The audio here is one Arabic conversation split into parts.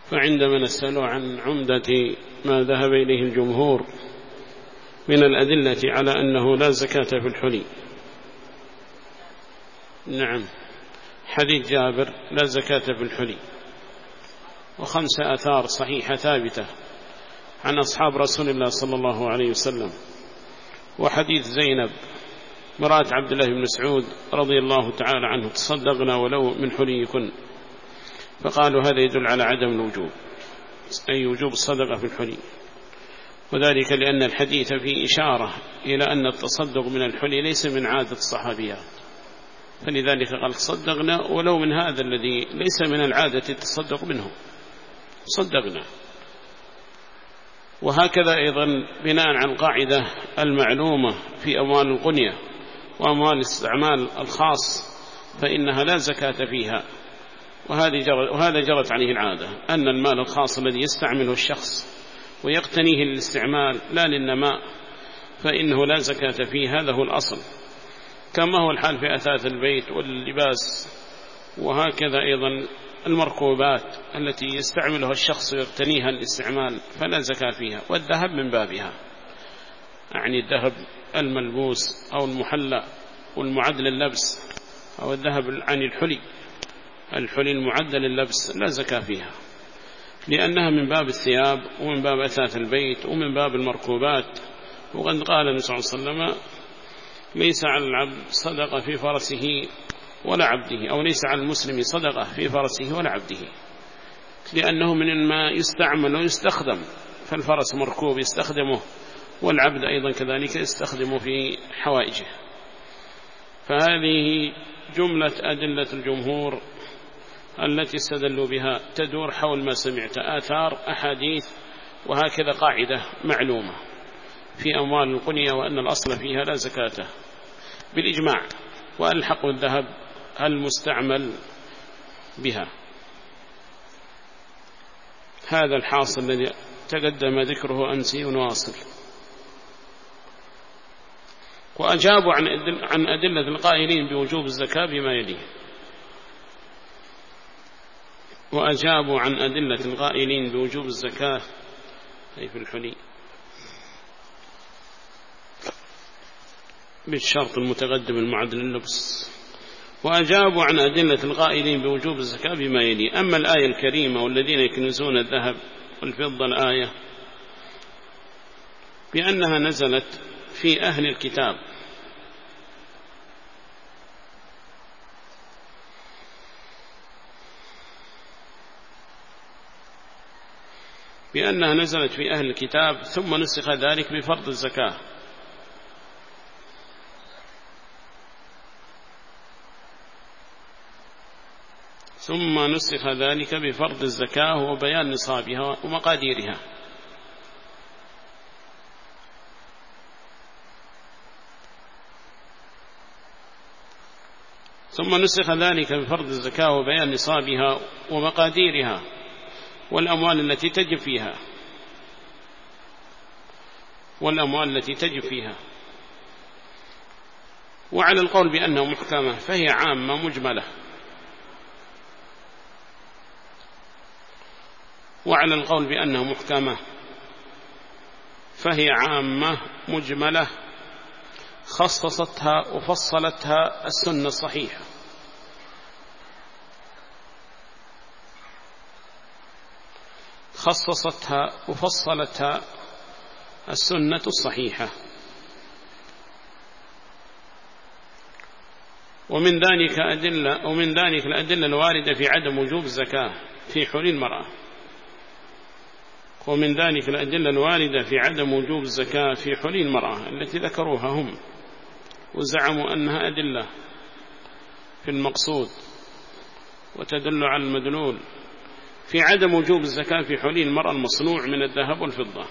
فعندما نسأل عن عمدة ما ذهب إليه الجمهور من الأدلة على أنه لا زكاة في الحلي. نعم، حديث جابر لا زكاة في الحلي، و5 آثار صحيحة ثابتة عن أصحاب رسول الله صلى الله عليه وسلم، وحديث زينب مرأة عبد الله بن مسعود رضي الله تعالى عنه: تصدقنا ولو من حليكن. فقالوا هذا يدل على عدم الوجوب، أي وجوب الصدقة في الحلي، وذلك لأن الحديث فيه إشارة إلى أن التصدق من الحلي ليس من عادة الصحابيات، فلذلك قال تصدقنا ولو من هذا الذي ليس من العادة التصدق منه صدقنا. وهكذا أيضا بناء على القاعدة المعلومة في أموال القنية وأموال الاستعمال الخاص فإنها لا زكاة فيها، وهذا جرت عليه العادة، أن المال الخاص الذي يستعمله الشخص ويقتنيه للاستعمال لا للنماء فإنه لا زكاة فيه، هذا هو الأصل، كما هو الحال في أثاث البيت واللباس، وهكذا أيضا المركوبات التي يستعملها الشخص ويقتنيها للاستعمال فلا زكاة فيها. والذهب من بابها، يعني الذهب الملبوس أو المحلى والمعد لللبس، أو الذهب عن الحلي المعد لللبس لا زكاة فيها، لأنها من باب الثياب ومن باب أثاث البيت ومن باب المركوبات. وقد قال النبي صلى الله عليه وسلم: ليس على العبد صدقة في فرسه ولا عبده، أو ليس على المسلم صدقة في فرسه ولا عبده، لأنه من ما يستعمل ويستخدم، فالفرس مركوب يستخدمه، والعبد أيضا كذلك يستخدمه في حوائجه. فهذه جملة أدلة الجمهور التي استدلوا بها تدور حول ما سمعت، آثار أحاديث، وهكذا قاعدة معلومة في أموال القنية وأن الأصل فيها لا زكاة بالإجماع، وألحق الذهب المستعمل بها. هذا الحاصل الذي تقدم ذكره أمسي ونواصل. وأجابوا عن أدلة القائلين بوجوب الزكاة بما يليه. وأجابوا عن أدلة القائلين بوجوب الزكاة أي في الحلي بالشرط المتقدم المعدل اللبس. وأجابوا عن أدلة القائلين بوجوب الزكاة بما يلي. أما الآية الكريمة والذين يكنزون الذهب والفضة، الآية بأنها نزلت في أهل الكتاب، بأنها نزلت في أهل الكتاب ثم نسخ ذلك بفرض الزكاة، ثم نسخ ذلك بفرض الزكاة وبيان نصابها ومقاديرها. ثم نسخ ذلك بفرض الزكاة وبيان نصابها ومقاديرها والأموال التي تجب فيها. وعلى القول بأنها محكمة فهي عامة مجملة، وعلى القول بأنها محكمة فهي عامة مجملة خصصتها وفصلتها السنة الصحيحة، خصصتها وفصلتها السنة الصحيحة. ومن ذلك الأدلة الواردة في عدم وجوب الزكاة في حلي المرأة. ومن ذلك الأدلة الواردة في عدم وجوب الزكاة في حلي المرأة التي ذكروها هم وزعموا أنها أدلة في المقصود وتدل على المدلول في عدم وجوب الزكاة في حلي المرأة المصنوع من الذهب والفضة.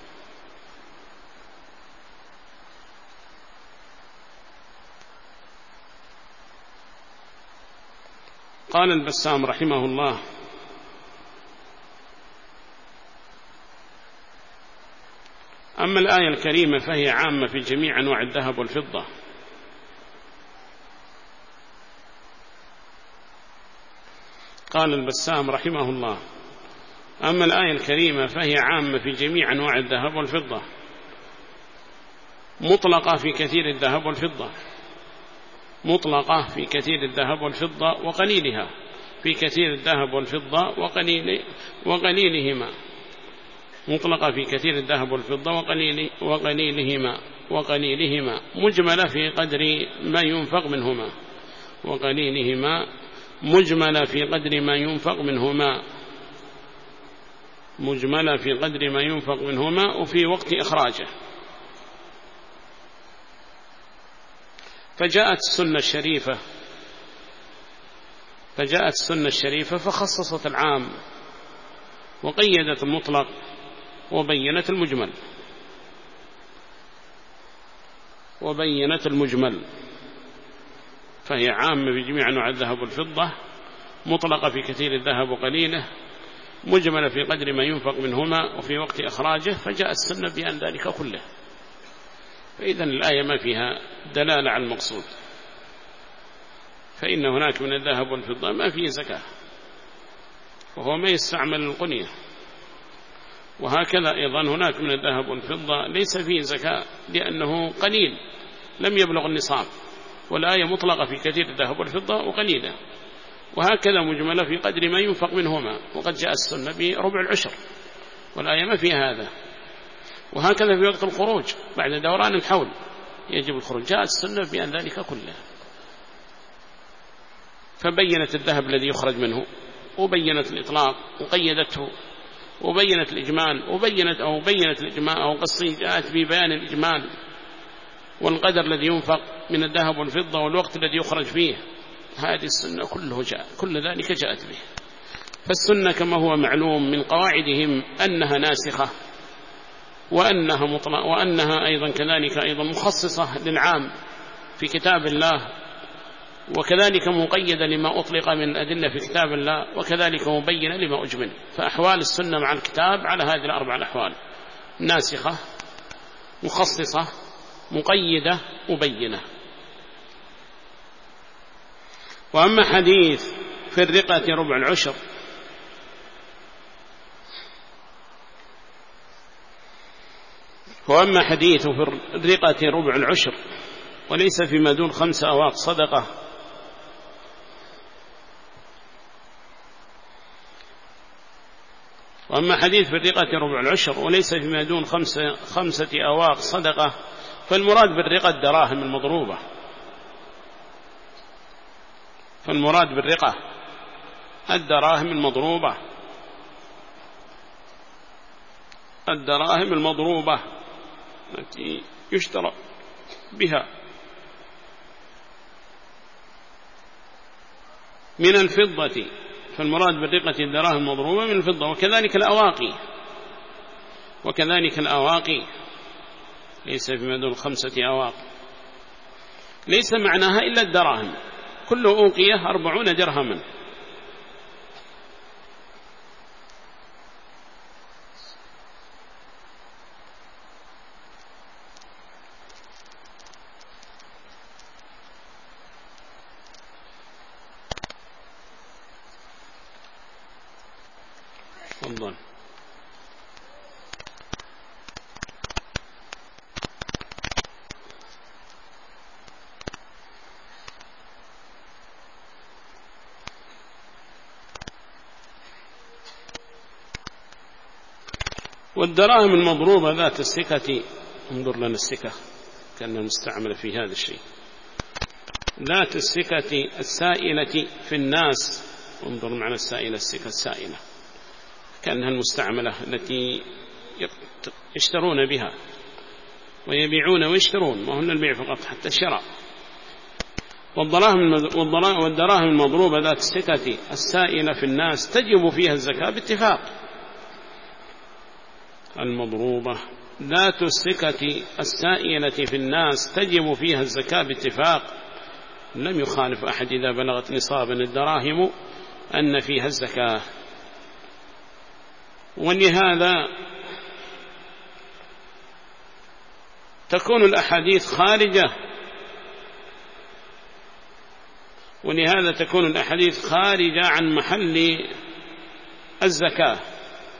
قال البسام رحمه الله: أما الآية الكريمة فهي عامة في جميع أنواع الذهب والفضة. قال البسام رحمه الله: أما الآية الكريمة فهي عامة في جميع أنواع الذهب والفضة، مطلقة في كثير الذهب والفضة، مطلقة في كثير الذهب والفضة وقليلها، في كثير الذهب والفضة وقليلهما، مطلقة في كثير الذهب والفضة وقليلهما مجملة في قدر ما ينفق منهما، وقليلهما مجملة في قدر ما ينفق منهما، مجملة في قدر ما ينفق منهما وفي وقت إخراجه. فجاءت السنة الشريفة فخصصت العام وقيدت المطلق وبينت المجمل، فهي عامة بجميع أنواع الذهب والفضة، مطلقة في كثير الذهب وقليله، مجملة في قدر ما ينفق منهما وفي وقت إخراجه. فجاء السنة بأن ذلك كله. فإذن الآية ما فيها دلالة على المقصود، فإن هناك من الذهب والفضة ما فيه زكاة وهو ما يستعمل القنية، وهكذا أيضا هناك من الذهب والفضة ليس فيه زكاة لأنه قليل لم يبلغ النصاب، والآية مطلقة في كثير الذهب والفضة وقليلة، وهكذا مجملة في قدر ما ينفق منهما، وقد جاء السنة بربع العشر والآية ما فيها هذا. وهكذا في وقت الخروج بعد دوران الحول يجب الخروج، جاءت السنة بأن ذلك كله، فبينت الذهب الذي يخرج منه، وبينت الإطلاق وقيدته، وبينت الإجمال وبينت الإجمال، أو قصي جاءت ببيان الإجمال والقدر الذي ينفق من الذهب والفضة والوقت الذي يخرج فيه. هذه السنة كل ذلك جاءت به. فالسنة كما هو معلوم من قواعدهم أنها ناسخة وأنها مطلقة، وأنها أيضا كذلك أيضا مخصصة للعام في كتاب الله، وكذلك مقيدة لما أطلق من أدلة في كتاب الله، وكذلك مبينة لما أجمل. فأحوال السنة مع الكتاب على هذه الأربع الأحوال: ناسخة، مخصصة، مقيدة، مبينة. وأما حديث في الرقة ربع العشر، في الرقة ربع العشر وليس فيما دون 5 أواق صدقة. وأما حديث في الرقة ربع العشر وليس فيما دون 5 أواق صدقة، فالمراد بالرقة الدراهم المضروبة، فالمراد بالرقة الدراهم المضروبة، الدراهم المضروبة التي يشترى بها من الفضة، فالمراد بالرقة الدراهم المضروبة من الفضة. وكذلك الأواقي ليس فيما دون 5 أواق، ليس معناها إلا الدراهم، كل أوقية 40 درهما. تفضل. والدراهم المضروبة ذات السكة، انظر لنا السكة كأنها مستعملة في هذا الشيء، ذات السكة السائلة في الناس، انظر معنى السائلة، السكة السائلة كأنها المستعملة التي يشترون بها ويبيعون ويشترون، ما هن البيع فقط حتى الشراء. والدراهم المضروبة ذات السكة السائلة في الناس تجب فيها الزكاة باتفاق. المضروبة ذات السكة السائلة في الناس تجب فيها الزكاة باتفاق، لم يخالف أحد إذا بلغت نصابا الدراهم أن فيها الزكاة. ولهذا تكون الأحاديث خارجة عن محل الزكاة،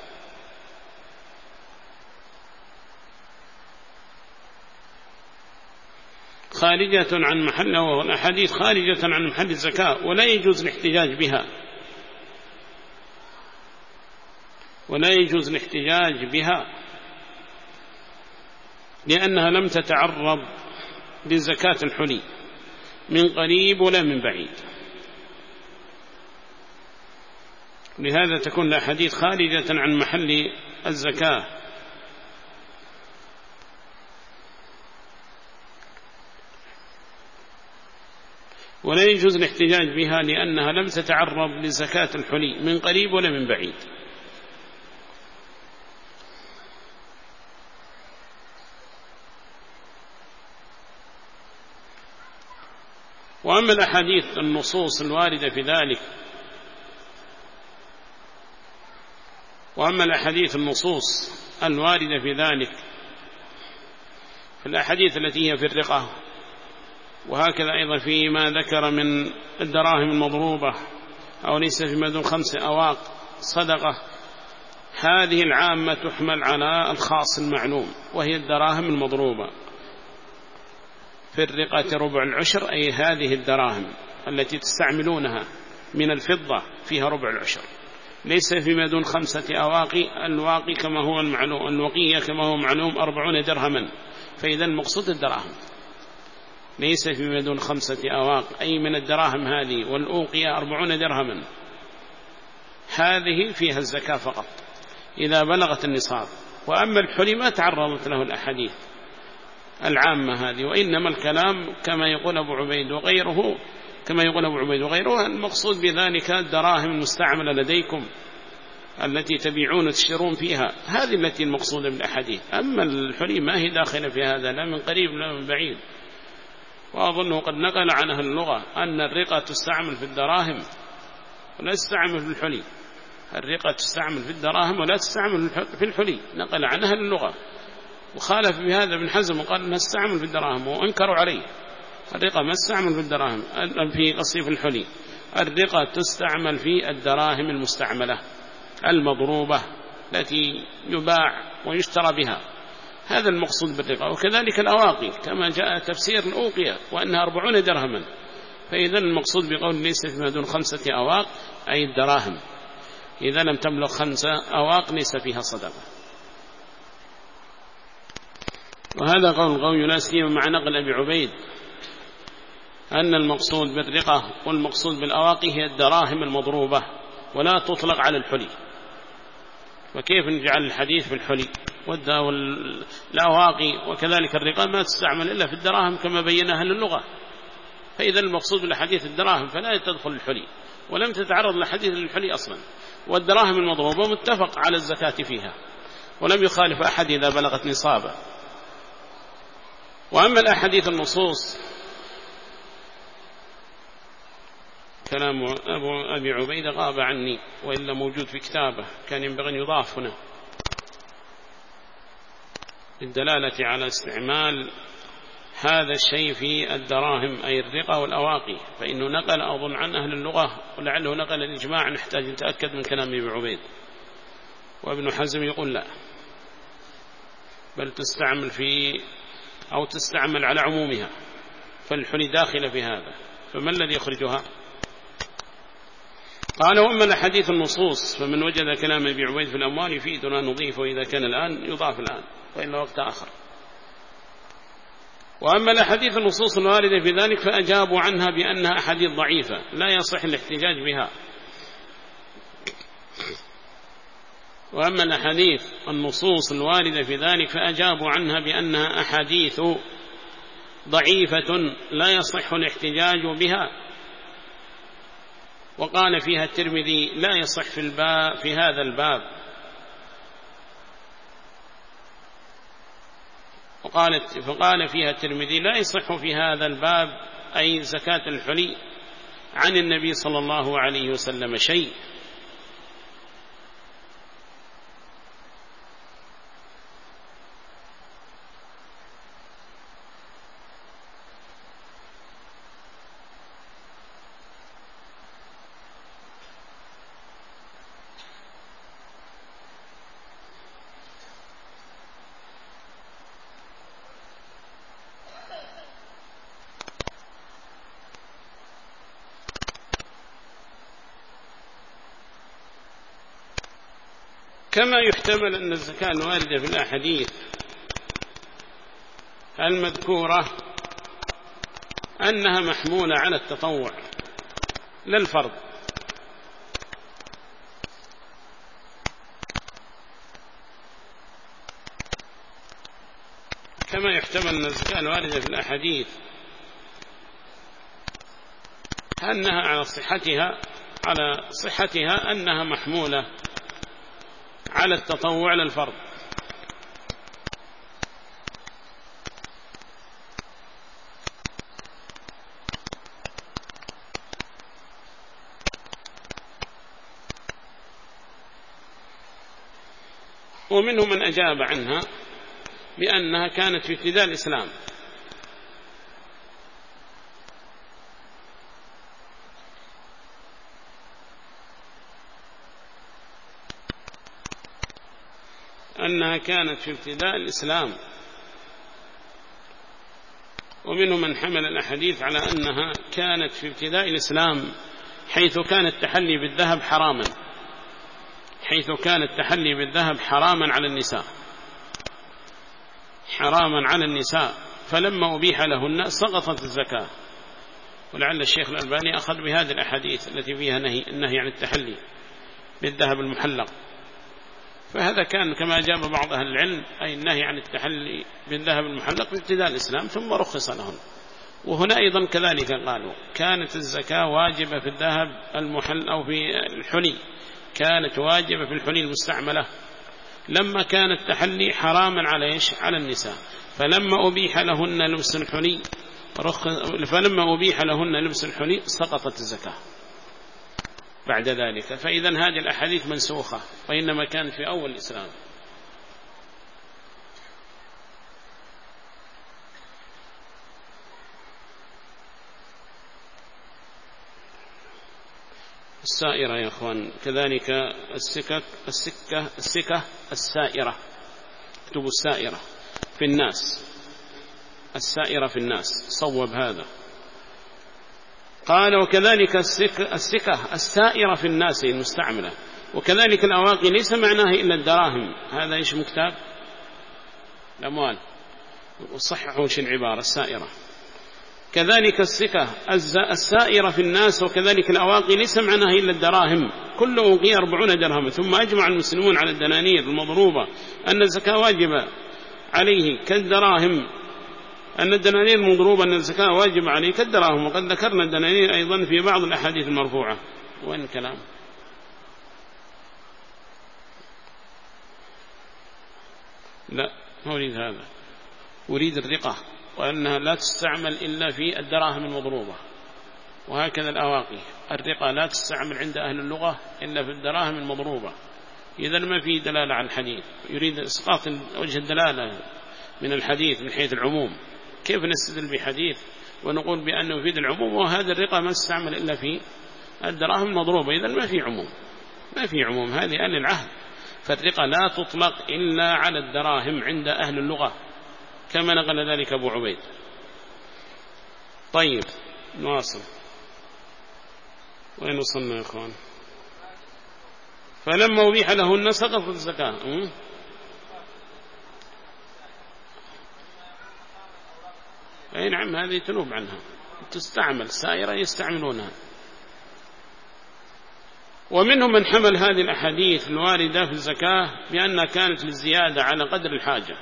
خارجة عن محلها، والأحاديث خارجة عن محل الزكاة، ولا يجوز الاحتجاج بها، ولا يجوز الاحتجاج بها لأنها لم تتعرض لزكاة الحلي من قريب ولا من بعيد. لهذا تكون الأحاديث خارجة عن محل الزكاة. ولا يجوز الاحتجاج بها لأنها لم تتعرض لزكاة الحلي من قريب ولا من بعيد. وأما الأحاديث النصوص الواردة في ذلك، وأما الأحاديث النصوص الواردة في ذلك، فالأحاديث التي هي في الرقة، وهكذا أيضا فيما ذكر من الدراهم المضروبة أو ليس فيما دون 5 أواق صدقة، هذه العامة تحمل على الخاص المعلوم، وهي الدراهم المضروبة. في الرقة ربع العشر، أي هذه الدراهم التي تستعملونها من الفضة فيها ربع العشر، ليس فيما دون 5 أواقي. الواقي كما هو المعلوم، الوقية كما هو معلوم 40 درهما، فإذا المقصود الدراهم، ليس فيما دون 5 أواق، أي من الدراهم هذه، والأوقية 40 درهما، هذه فيها الزكاة فقط إذا بلغت النصاب. وأما الحلي ما تعرضت له الأحاديث العامة هذه، وإنما الكلام كما يقول أبو عبيد وغيره، المقصود بذلك الدراهم المستعملة لديكم التي تبيعون وتشترون فيها، هذه التي المقصودة بالأحاديث. أما الحلي ما هي داخلة في هذا، لا من قريب لا من بعيد. وأظنه قد نقل عن أهل اللغة أن الرقة تستعمل في الدراهم ولا تستعمل في الحلي، الرقة تستعمل في الدراهم ولا تستعمل في الحلي، نقل عن أهل اللغة. وخالف بهذا ابن حزم وقال أنها تستعمل في الدراهم، وأنكروا عليه. الرقة ما تستعمل في الدراهم، في قصيف الحلي، الرقة تستعمل في الدراهم المستعملة المضروبة التي يباع ويشترى بها، هذا المقصود بالرقة. وكذلك الأواقي كما جاء تفسير الأوقية وأنها 40 درهما، فإذا المقصود بقول ليس فيما دون 5 أواق أي الدراهم، إذا لم تبلغ 5 أواق ليس فيها صدقة. وهذا قول لا سيما مع نقل أبي عبيد أن المقصود بالرقة والمقصود بالأواقي هي الدراهم المضروبة ولا تطلق على الحلي. وكيف نجعل الحديث في الحلي والأواقي؟ وكذلك الرقة ما تستعمل إلا في الدراهم كما بيناها للغة، فإذا المقصود بالحديث الدراهم فلا تدخل الحلي، ولم تتعرض لحديث الحلي أصلا. والدراهم المضروبة متفق على الزكاة فيها، ولم يخالف أحد إذا بلغت نصابه. وأما الأحاديث النصوص، كلام أبي عبيدة غاب عني، وإلا موجود في كتابه، كان ينبغي أن يضاف هنا للدلالة على استعمال هذا الشيء في الدراهم أي الرقة والأواقي، فإنه نقل أظن عن أهل اللغة، ولعله نقل الإجماع، نحتاج نتأكد من كلام أبي عبيد. وابن حزم يقول لا، بل تستعمل في أو تستعمل على عمومها، فالحلي داخل في هذا، فما الذي يخرجها؟ قال وأما الحديث النصوص فمن وجد كلام أبي عبيد في الأموال يفيدنا نضيف، وإذا كان الآن يضاف الآن، وإلا وقت آخر. وأما الأحاديث النصوص الواردة في ذلك فأجابوا عنها بأنها أحاديث ضعيفة لا يصح الاحتجاج بها. وأما الأحاديث النصوص الواردة في ذلك فأجابوا عنها بأنها أحاديث ضعيفة لا يصح الاحتجاج بها. وقال فيها الترمذي لا يصح في هذا الباب، فقال فيها الترمذي لا يصح في هذا الباب أي زكاة الحلي عن النبي صلى الله عليه وسلم شيء. كما يحتمل أن الزكاة الواردة في الأحاديث المذكورة أنها محمولة على التطوع لا الفرض، كما يحتمل أن الزكاة الواردة في الأحاديث أنها على صحتها أنها محمولة على التطوع لا الفرض. ومنهم من أجاب عنها بأنها كانت في ابتداء الإسلام، أنها كانت في ابتداء الإسلام. ومنهم من حمل الأحاديث على أنها كانت في ابتداء الإسلام، حيث كان التحلي بالذهب حراما، حيث كان التحلي بالذهب حراما على النساء، حراما على النساء، فلما أبيح لهن سقطت الزكاة. ولعل الشيخ الألباني أخذ بهذه الأحاديث التي فيها النهي عن التحلي بالذهب المحلق، فهذا كان كما أجاب بعض أهل العلم، أي النهي عن التحلي بالذهب المحلق في ابتداء الإسلام ثم رخص لهن. وهنا أيضا كذلك قالوا كانت الزكاة واجبة في الذهب المحل أو في الحلي، كانت واجبة في الحلي المستعملة لما كان التحلي حراما على النساء، فلما أبيح لهن لبس الحلي سقطت الزكاة بعد ذلك. فإذا هذه الأحاديث منسوخة، وإنما كان في أول الإسلام. السائرة يا أخوان كذلك، السكة السائرة، اكتبوا السائرة في الناس، السائرة في الناس، صوب هذا. قال وكذلك السكة السائرة في الناس المستعملة، وكذلك الأواقي ليس معناه إلا الدراهم، هذا إيش مكتاب الأموال، وصححوا شي العبارة السائرة. كذلك السكة السائرة في الناس، وكذلك الأواقي ليس معناها إلا الدراهم، كل أوقية 40 درهم. ثم أجمع المسلمون على الدنانير المضروبة أن الزكاة واجبة عليه كالدراهم، أن الدنانير المضروبة أن الزكاة واجبة عليه كالدراهم. وقد ذكرنا الدنانير أيضا في بعض الأحاديث المرفوعة. وين الكلام؟ لا ما أريد هذا، أريد الرقة، وأنها لا تستعمل إلا في الدراهم المضروبة، وهكذا الأواقي الرقة لا تستعمل عند أهل اللغة إلا في الدراهم المضروبة. إذا ما في دلالة على الحديث، يريد إسقاط وجه الدلالة من الحديث من حيث العموم. كيف نستدل بحديث ونقول بأنه يفيد العموم وهذا الرقة ما تستعمل إلا في الدراهم المضروبة؟ إذا ما في عموم، ما في عموم، هذه أهل العهد. فالرقة لا تطلق إلا على الدراهم عند أهل اللغة، كما نقل ذلك أبو عبيد. طيب نواصل، وين وصلنا يا أخوان؟ فلما أبيح لهن سقطت الزكاة. أي نعم، هذه تنوب عنها، تستعمل سائرة يستعملونها. ومنهم من حمل هذه الأحاديث الواردة في الزكاة بأنها كانت للزيادة على قدر الحاجة.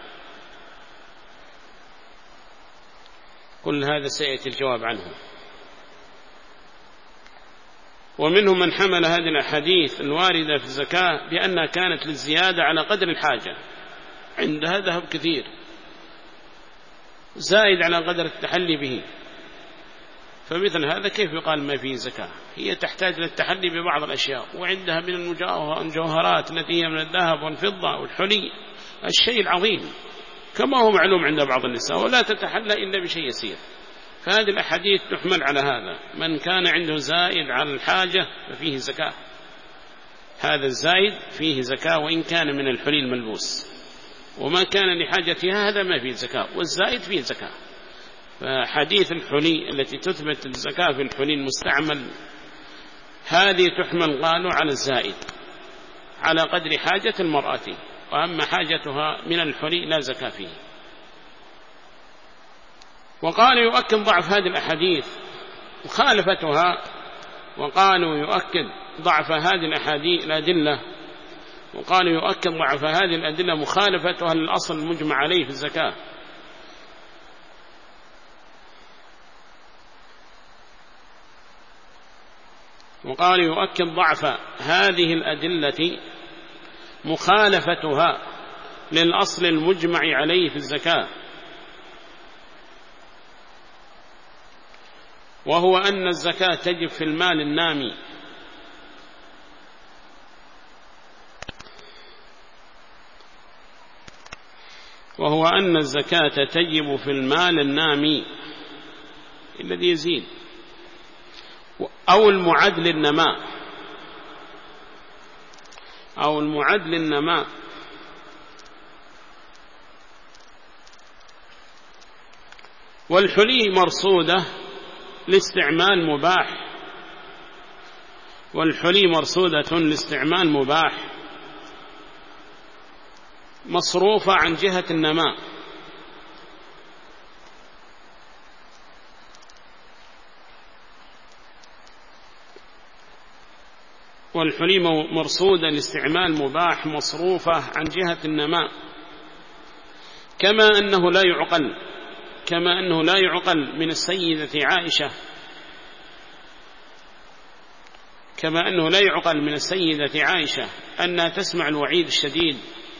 كل هذا سيأتي الجواب عنه. ومنهم من حمل هذه الأحاديث الواردة في الزكاة بأنها كانت للزيادة على قدر الحاجة، عندها ذهب كثير زائد على قدر التحلي به، فمثل هذا كيف يقال ما فيه زكاة؟ هي تحتاج للتحلي ببعض الأشياء، وعندها من المجوهرات التي هي من الذهب والفضة والحلي الشيء العظيم كما هو معلوم عند بعض النساء، ولا تتحلى إلا بشيء يسير. فهذه الأحاديث تحمل على هذا، من كان عنده زائد على الحاجة ففيه زكاة، هذا الزائد فيه زكاة وإن كان من الحلي الملبوس، وما كان لحاجتها هذا ما فيه زكاة، والزائد فيه زكاة. فحديث الحلي التي تثبت الزكاة في الحلي المستعمل هذه تحمل قالوا على الزائد، على قدر حاجة المرأة، وأما حاجتها من الحلي لا زكاة فيه. وقالوا يؤكد ضعف هذه الأحاديث مخالفتها، وقالوا يؤكد ضعف هذه الأدلة، وقالوا يؤكد ضعف هذه الأدلة مخالفتها للأصل المجمع عليه في الزكاة. وقالوا يؤكد ضعف هذه الأدلة مخالفتها للأصل المجمع عليه في الزكاة، وهو أن الزكاة تجب في المال النامي، وهو أن الزكاة تجب في المال النامي الذي يزيد أو المعد للنماء، أو المعد للنماء، والحلي مرصودة لاستعمال مباح، والحلي مرصودة لاستعمال مباح مصروفة عن جهة النماء، والحلي مرصودة لاستعمال مباح مصروفة عن جهة النماء، كما أنه لا يعقل من السيدة عائشة، كما أنه لا يعقل من السيدة عائشة أنها تسمع الوعيد الشديد.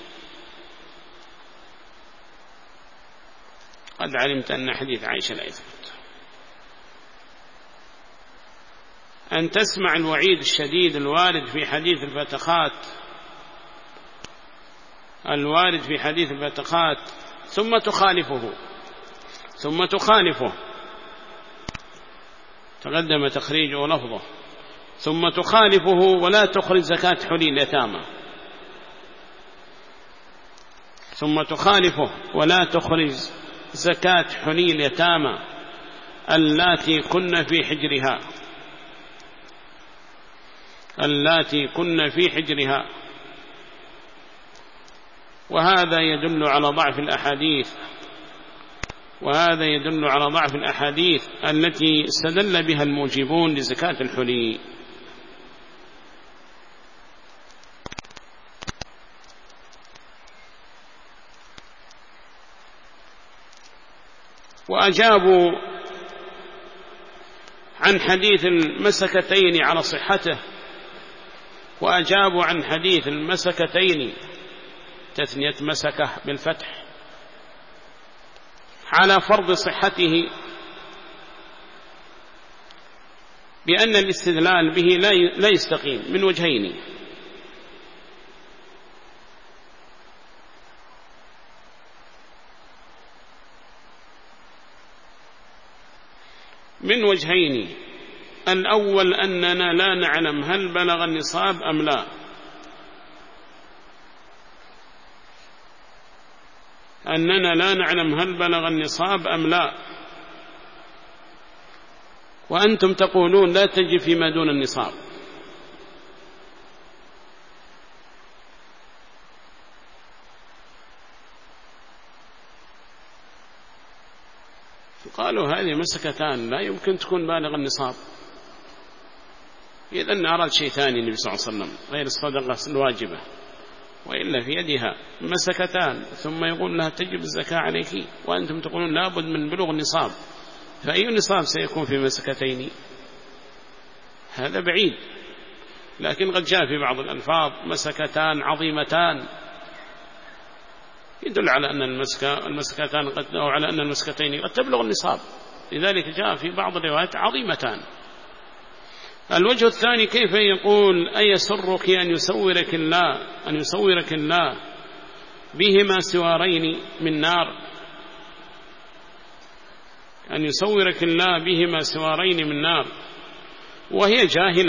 قد علمت أن حديث عائشة لا يثبت، أن تسمع الوعيد الشديد الوارد في حديث الفتخات، الوارد في حديث الفتخات، ثم تخالفه، تقدم تخريجه لفظه، ثم تخالفه ولا تخرج زكاة حلي اليتامى، ثم تخالفه ولا تخرج زكاة حلي اليتامى اللاتي كن في حجرها، وهذا يدل على ضعف الأحاديث التي استدل بها الموجبون لزكاة الحلي. وأجابوا عن حديث المسكتين على صحته، وأجابوا عن حديث المسكتين تثنية مسكة بالفتح على فرض صحته بأن الاستدلال به لا يستقيم من وجهين: الأول أننا لا نعلم هل بلغ النصاب أم لا، وأنتم تقولون لا تجب فيما دون النصاب. قالوا هذه مسكتان لا يمكن تكون بالغ النصاب، إذن أراد شيء ثاني النبي صلى الله عليه وسلم غير الصدقة الواجبة، وإلا في يدها مسكتان ثم يقول لها تجب الزكاة عليك، وأنتم تقولون لابد من بلوغ النصاب، فأي نصاب سيكون في مسكتين؟ هذا بعيد. لكن قد جاء في بعض الألفاظ مسكتان عظيمتان، يدل على أن المسكتان أو على أن المسكتين قد تبلغ النصاب، لذلك جاء في بعض الروايات عظيمتان. الوجه الثاني: كيف يقول أيسرك أن يسورك الله بهما سوارين من نار، أن يسورك الله بهما سوارين من نار، وهي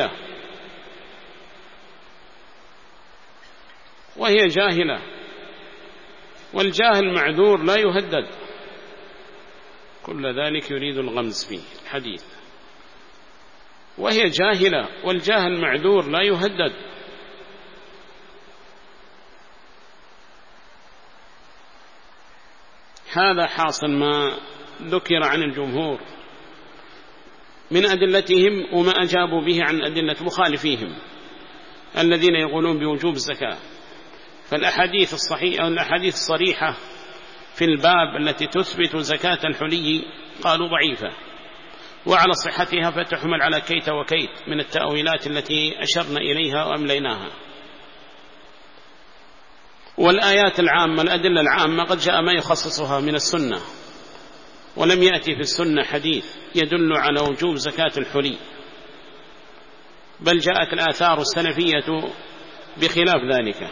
جاهلة، والجاهل معذور لا يهدد، كل ذلك يريد الغمز في الحديث. وهي جاهلة والجاهل معذور لا يهدد، هذا حاصل ما ذكر عن الجمهور من أدلتهم وما أجابوا به عن أدلة مخالفيهم الذين يقولون بوجوب الزكاة. فالأحاديث الصحيحة أو الأحاديث الصريحة في الباب التي تثبت زكاة الحلي قالوا ضعيفة، وعلى صحتها فتحمل على كيت وكيت من التأويلات التي أشرنا إليها وأمليناها. والآيات العامة الأدلة العامة قد جاء ما يخصصها من السنة، ولم يأتي في السنة حديث يدل على وجوب زكاة الحلي، بل جاءت الآثار السلفية بخلاف ذلك،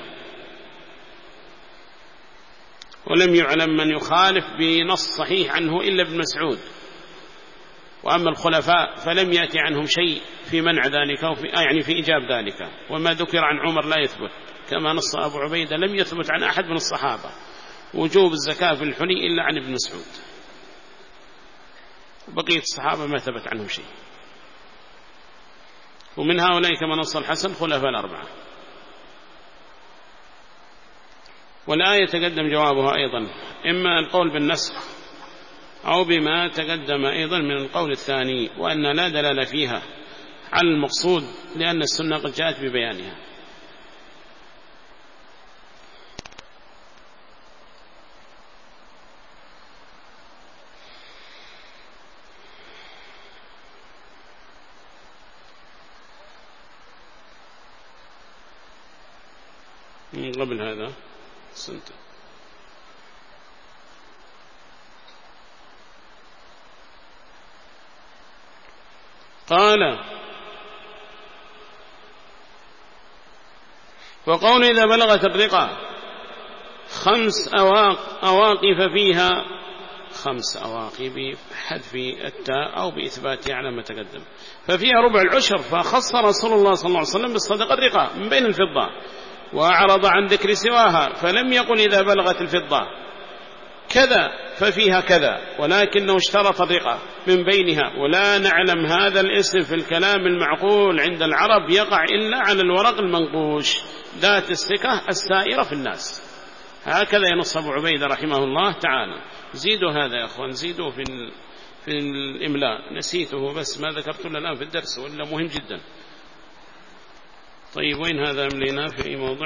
ولم يعلم من يخالف بنص صحيح عنه إلا ابن مسعود. وأما الخلفاء فلم يأتي عنهم شيء في منع ذلك يعني في إيجاب ذلك. وما ذكر عن عمر لا يثبت، كما نص أبو عبيدة لم يثبت عن أحد من الصحابة وجوب الزكاة في الحلي إلا عن ابن مسعود، بقية الصحابة ما ثبت عنهم شيء. ومن هؤلاء كما نص الحسن خلفاء الأربعة. والآية تقدم جوابها أيضا إما القول بالنسخ أو بما تقدم أيضا من القول الثاني، وأن لا دلالة فيها على المقصود لأن السنة قد جاءت ببيانها. من قبل هذا سنت قال وقول إذا بلغت الرقى 5 أواقف فيها 5 أواقف بحذف التاء أو بإثباتها على ما تقدم، ففيها ربع العشر، فخص رسول الله صلى الله عليه وسلم بالصدقة الرقى من بين الفضة، وأعرض عن ذكر سواها، فلم يقل إذا بلغت الفضة كذا ففيها كذا، ولكنه اشترط الرقة من بينها. ولا نعلم هذا الاسم في الكلام المعقول عند العرب يقع إلا على الورق المنقوش ذات السكة السائرة في الناس. هكذا ينص أبو عبيدة رحمه الله تعالى. زيدوا هذا يا أخوان، زيدوا في الإملاء، نسيته بس ما ذكرت له الآن في الدرس ولا مهم جدا. طيب وين هذا أملينا في أي موضع؟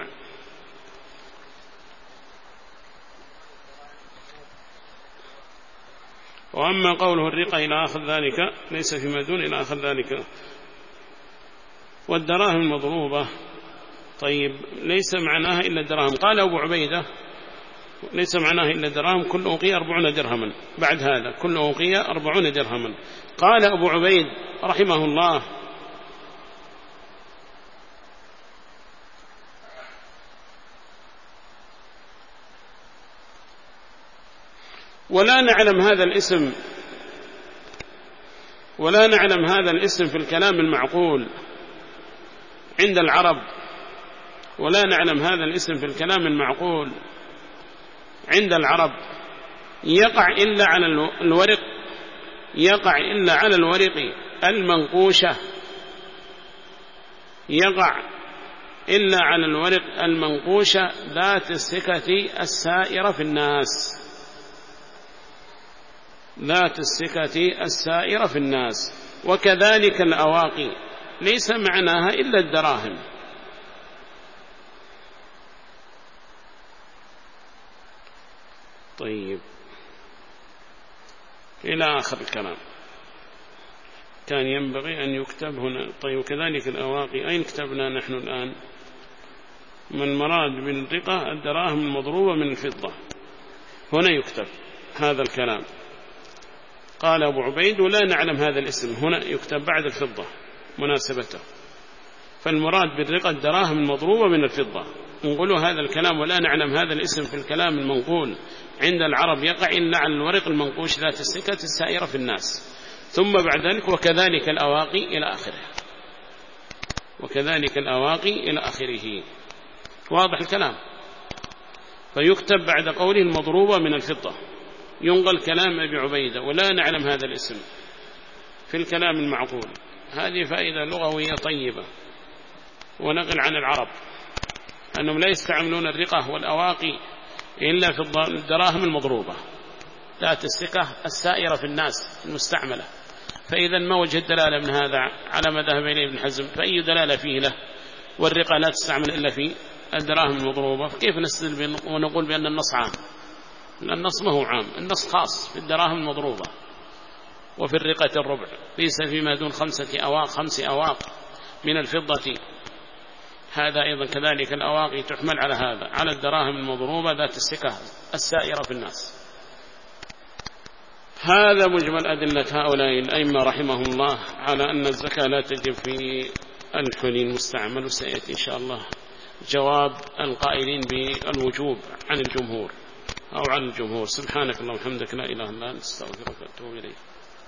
وأما قوله الرقة إلى آخر ذلك ليس فيما دون إلى آخر ذلك. والدراهم المضروبة طيب ليس معناها إلا الدراهم. قال أبو عبيدة ليس معناها إلا الدراهم، كل أوقية 40 درهما، بعد هذا كل أوقية 40 درهما. قال أبو عبيد رحمه الله ولا نعلم هذا الاسم في الكلام المعقول عند العرب، ولا نعلم هذا الاسم في الكلام المعقول عند العرب يقع إلا على الورق، يقع إلا على الورق المنقوشة، يقع إلا على الورق المنقوشة ذات السكة السائرة في الناس، ذات السكة السائرة في الناس. وكذلك الأواقي ليس معناها إلا الدراهم. طيب إلى آخر الكلام كان ينبغي أن يكتب هنا. طيب وكذلك الأواقي أين كتبنا نحن الآن؟ من مراد بالرقة الدراهم المضروبة من الفضة، هنا يكتب هذا الكلام. قال أبو عبيد ولا نعلم هذا الاسم، هنا يكتب بعد الفضة مناسبته. فالمراد بالرقة الدراهم المضروبة من الفضة. نقولوا هذا الكلام ولا نعلم هذا الاسم في الكلام المنقول عند العرب يقع إلا على الورق المنقوش ذات السكة السائرة في الناس. ثم بعد ذلك وكذلك الأواقي إلى آخره، وكذلك الأواقي إلى آخره. واضح الكلام؟ فيكتب بعد قوله المضروبة من الفضة. ينقل كلام أبي عبيدة ولا نعلم هذا الاسم في الكلام المعقول. هذه فائدة لغوية طيبة، ونقل عن العرب أنهم لا يستعملون الرقة والأواقي إلا في الدراهم المضروبة. ذات الثقة السائرة في الناس المستعملة. فإذا ما وجه الدلالة من هذا على ما ذهب إليه ابن حزم؟ فأي دلالة فيه له؟ والرقة لا تستعمل إلا في الدراهم المضروبة، كيف نستدل ونقول بأن النص عام؟ النص ما هو عام، النص خاص في الدراهم المضروبة وفي الرقة الربع، ليس فيما دون 5 أواق من الفضة. هذا أيضا كذلك الأواقي تحمل على هذا، على الدراهم المضروبة ذات الثقة السائرة في الناس. هذا مجمل أدلة هؤلاء الأئمة رحمهم الله على أن الزكاة لا تجب في الحلي المستعمل. وسيأتي إن شاء الله جواب القائلين بالوجوب عن الجمهور أو عن الجمهور. سبحانك اللهم وبحمدك لا إله إلا أنت، استغفرك وأتوب إليك.